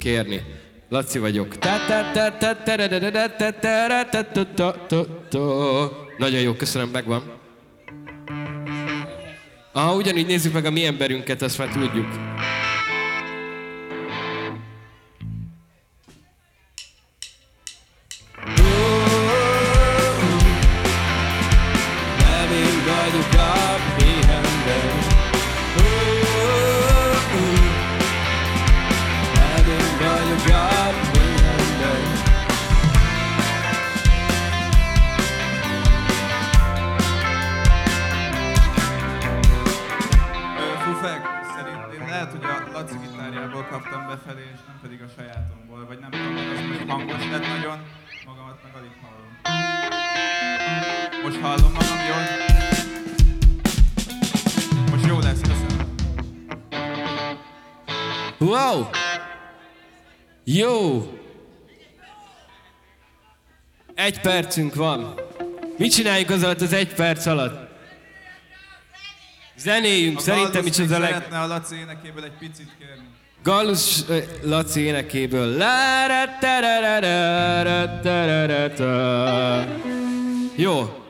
kérni. Laci vagyok. Nagyon jó, köszönöm, megvan. Aha, ugyanígy nézzük meg a mi emberünket, azt már tudjuk. Nem én vagyok a mi ember. Nem én vagyok a mi ember. Fufek, szerint én lehet, hogy a Laci gitárjából kaptam befelé, és nem pedig a sajátomból, vagy nem tudom, hogy az most hangos lett nagyon, magamat meg alig hallom. Most hallom magam jól? Most jó lesz, köszönöm. Wow! Jó! 1 percünk van. Mit csináljuk az alatt az 1 perc alatt? Zenéljünk, szerintem is az a szeretne a Laci énekéből egy picit kérni. Gallus Laci énekéből. Jó.